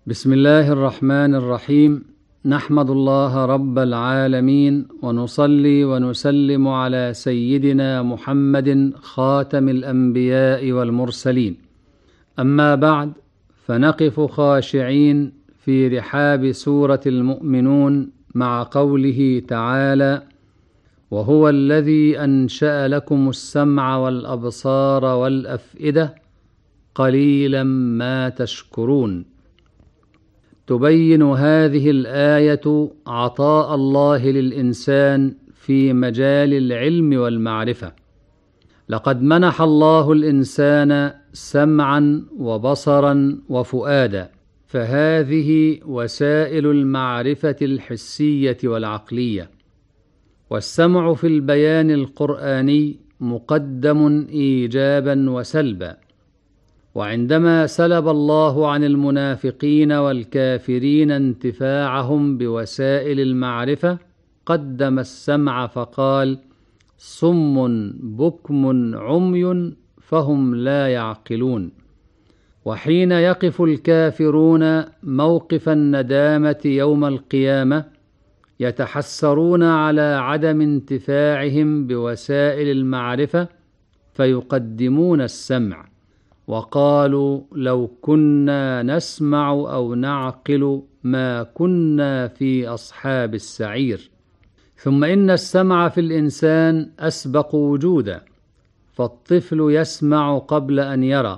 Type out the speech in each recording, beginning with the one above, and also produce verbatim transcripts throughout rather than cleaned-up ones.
بسم الله الرحمن الرحيم. نحمد الله رب العالمين، ونصلي ونسلم على سيدنا محمد خاتم الأنبياء والمرسلين. أما بعد، فنقف خاشعين في رحاب سورة المؤمنون مع قوله تعالى: وهو الذي أنشأ لكم السمع والأبصار والأفئدة قليلا ما تشكرون. تبين هذه الآية عطاء الله للإنسان في مجال العلم والمعرفة. لقد منح الله الإنسان سمعا وبصرا وفؤادا، فهذه وسائل المعرفة الحسية والعقلية. والسمع في البيان القرآني مقدم إيجابا وسلبا. وعندما سلب الله عن المنافقين والكافرين انتفاعهم بوسائل المعرفة، قدم السمع فقال: صم بكم عمي فهم لا يعقلون. وحين يقف الكافرون موقف الندامة يوم القيامة، يتحسرون على عدم انتفاعهم بوسائل المعرفة، فيقدمون السمع، وقالوا: لو كنا نسمع أو نعقل ما كنا في أصحاب السعير. ثم إن السمع في الإنسان أسبق وجودا، فالطفل يسمع قبل أن يرى،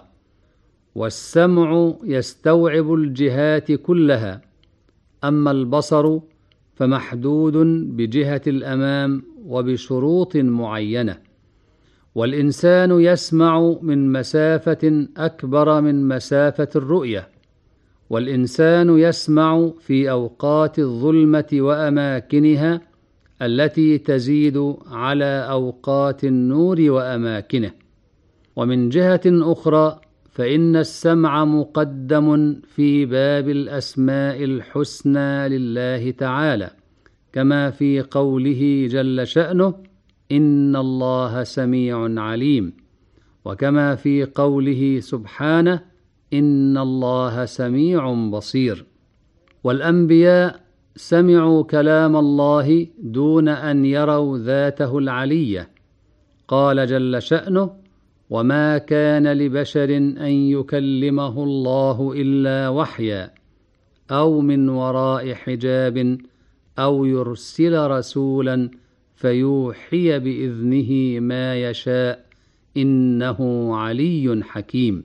والسمع يستوعب الجهات كلها. أما البصر فمحدود بجهة الأمام وبشروط معينة. والإنسان يسمع من مسافة أكبر من مسافة الرؤية. والإنسان يسمع في أوقات الظلمة وأماكنها التي تزيد على أوقات النور وأماكنه. ومن جهة أخرى، فإن السمع مقدم في باب الأسماء الحسنى لله تعالى، كما في قوله جل شأنه: إن الله سميع عليم، وكما في قوله سبحانه: إن الله سميع بصير. والأنبياء سمعوا كلام الله دون أن يروا ذاته العلية. قال جل شأنه: وما كان لبشر أن يكلمه الله إلا وحيا أو من وراء حجاب أو يرسل رسولا فيوحي بإذنه ما يشاء إنه علي حكيم.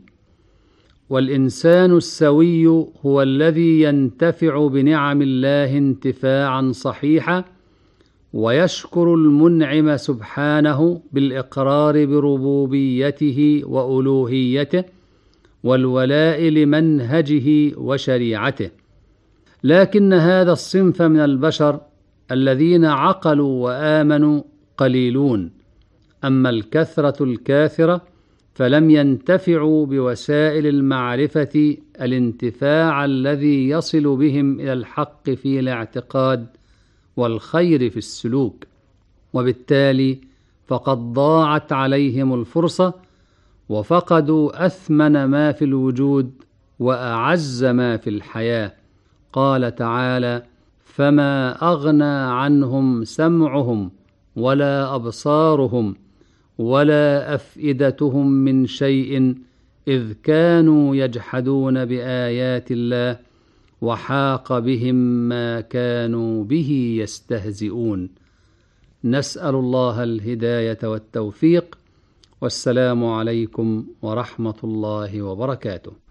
والإنسان السوي هو الذي ينتفع بنعم الله انتفاعا صحيحا، ويشكر المنعم سبحانه بالإقرار بربوبيته وألوهيته والولاء لمنهجه وشريعته. لكن هذا الصنف من البشر الذين عقلوا وآمنوا قليلون. أما الكثرة الكاثرة فلم ينتفعوا بوسائل المعرفة الانتفاع الذي يصل بهم إلى الحق في الاعتقاد والخير في السلوك، وبالتالي فقد ضاعت عليهم الفرصة، وفقدوا أثمن ما في الوجود وأعز ما في الحياة. قال تعالى: فما أغنى عنهم سمعهم ولا أبصارهم ولا أفئدتهم من شيء إذ كانوا يجحدون بآيات الله وحاق بهم ما كانوا به يستهزئون. نسأل الله الهداية والتوفيق، والسلام عليكم ورحمة الله وبركاته.